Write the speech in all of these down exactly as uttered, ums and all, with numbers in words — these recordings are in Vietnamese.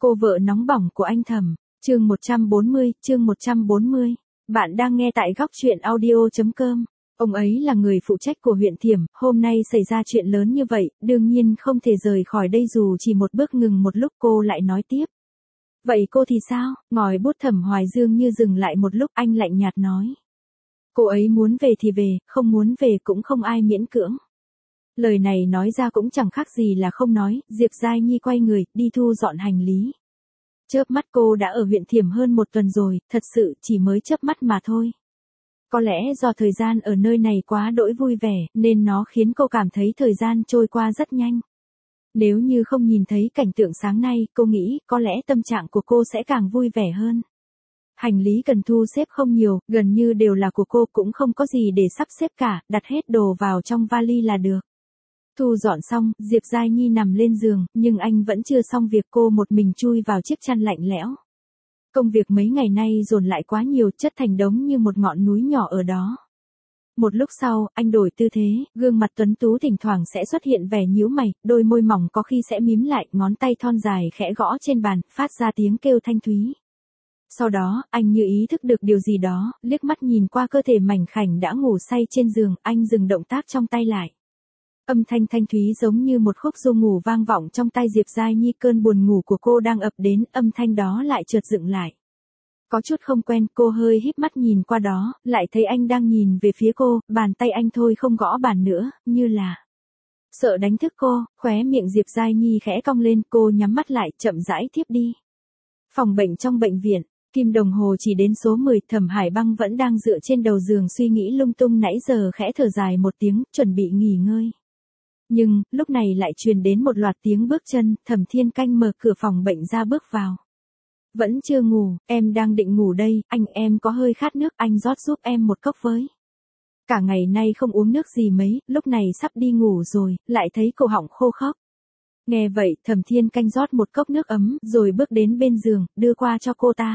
Cô vợ nóng bỏng của anh Thẩm, chương một trăm bốn mươi, chương một trăm bốn mươi. Bạn đang nghe tại góc truyện audio chấm com. Ông ấy là người phụ trách của huyện Thiểm, hôm nay xảy ra chuyện lớn như vậy, đương nhiên không thể rời khỏi đây dù chỉ một bước. Ngừng một lúc cô lại nói tiếp. Vậy cô thì sao? Ngòi bút Thẩm Hoài Dương như dừng lại một lúc, anh lạnh nhạt nói. Cô ấy muốn về thì về, không muốn về cũng không ai miễn cưỡng. Lời này nói ra cũng chẳng khác gì là không nói. Diệp Giai Nhi quay người, đi thu dọn hành lý. Chớp mắt cô đã ở huyện Thiểm hơn một tuần rồi, thật sự chỉ mới chớp mắt mà thôi. Có lẽ do thời gian ở nơi này quá đỗi vui vẻ, nên nó khiến cô cảm thấy thời gian trôi qua rất nhanh. Nếu như không nhìn thấy cảnh tượng sáng nay, cô nghĩ có lẽ tâm trạng của cô sẽ càng vui vẻ hơn. Hành lý cần thu xếp không nhiều, gần như đều là của cô, cũng không có gì để sắp xếp cả, đặt hết đồ vào trong vali là được. Thu dọn xong, Diệp Giai Nhi nằm lên giường, nhưng anh vẫn chưa xong việc. Cô một mình chui vào chiếc chăn lạnh lẽo. Công việc mấy ngày nay dồn lại quá nhiều, chất thành đống như một ngọn núi nhỏ ở đó. Một lúc sau, anh đổi tư thế, gương mặt tuấn tú thỉnh thoảng sẽ xuất hiện vẻ nhíu mày, đôi môi mỏng có khi sẽ mím lại, ngón tay thon dài khẽ gõ trên bàn, phát ra tiếng kêu thanh thúy. Sau đó, anh như ý thức được điều gì đó, liếc mắt nhìn qua cơ thể mảnh khảnh đã ngủ say trên giường, anh dừng động tác trong tay lại. Âm thanh thanh thúy giống như một khúc ru ngủ vang vọng trong tai Diệp Giai Nhi. Cơn buồn ngủ của cô đang ập đến, âm thanh đó lại chợt dựng lại. Có chút không quen, cô hơi híp mắt nhìn qua đó, lại thấy anh đang nhìn về phía cô, bàn tay anh thôi không gõ bàn nữa, như là sợ đánh thức cô. Khóe miệng Diệp Giai Nhi khẽ cong lên, cô nhắm mắt lại, chậm rãi thiếp đi. Phòng bệnh trong bệnh viện, kim đồng hồ chỉ đến số mười, Thẩm Hải Băng vẫn đang dựa trên đầu giường suy nghĩ lung tung, nãy giờ khẽ thở dài một tiếng, chuẩn bị nghỉ ngơi. Nhưng, lúc này lại truyền đến một loạt tiếng bước chân. Thẩm Thiên Canh mở cửa phòng bệnh ra bước vào. Vẫn chưa ngủ, em đang định ngủ đây, anh em có hơi khát nước, anh rót giúp em một cốc với. Cả ngày nay không uống nước gì mấy, lúc này sắp đi ngủ rồi, lại thấy cổ họng khô khốc. Nghe vậy, Thẩm Thiên Canh rót một cốc nước ấm, rồi bước đến bên giường, đưa qua cho cô ta.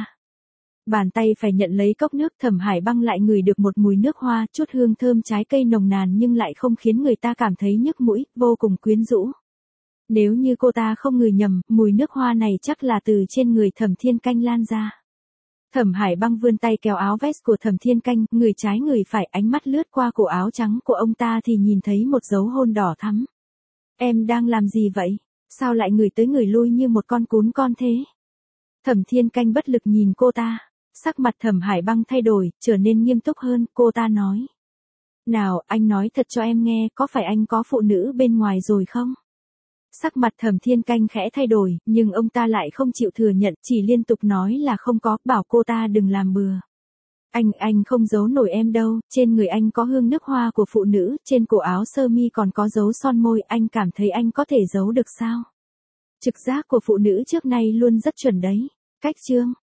Bàn tay phải nhận lấy cốc nước, Thẩm Hải Băng lại ngửi được một mùi nước hoa, chút hương thơm trái cây nồng nàn nhưng lại không khiến người ta cảm thấy nhức mũi, vô cùng quyến rũ. Nếu như cô ta không ngửi nhầm, mùi nước hoa này chắc là từ trên người Thẩm Thiên Canh lan ra. Thẩm Hải Băng vươn tay kéo áo vest của Thẩm Thiên Canh, người trái người phải, ánh mắt lướt qua cổ áo trắng của ông ta thì nhìn thấy một dấu hôn đỏ thắm. Em đang làm gì vậy? Sao lại ngửi tới ngửi lui như một con cún con thế? Thẩm Thiên Canh bất lực nhìn cô ta. Sắc mặt Thẩm Hải Băng thay đổi, trở nên nghiêm túc hơn, cô ta nói. Nào, anh nói thật cho em nghe, có phải anh có phụ nữ bên ngoài rồi không? Sắc mặt Thẩm Thiên Canh khẽ thay đổi, nhưng ông ta lại không chịu thừa nhận, chỉ liên tục nói là không có, bảo cô ta đừng làm bừa. Anh, anh không giấu nổi em đâu, trên người anh có hương nước hoa của phụ nữ, trên cổ áo sơ mi còn có dấu son môi, anh cảm thấy anh có thể giấu được sao? Trực giác của phụ nữ trước nay luôn rất chuẩn đấy. Cách chương.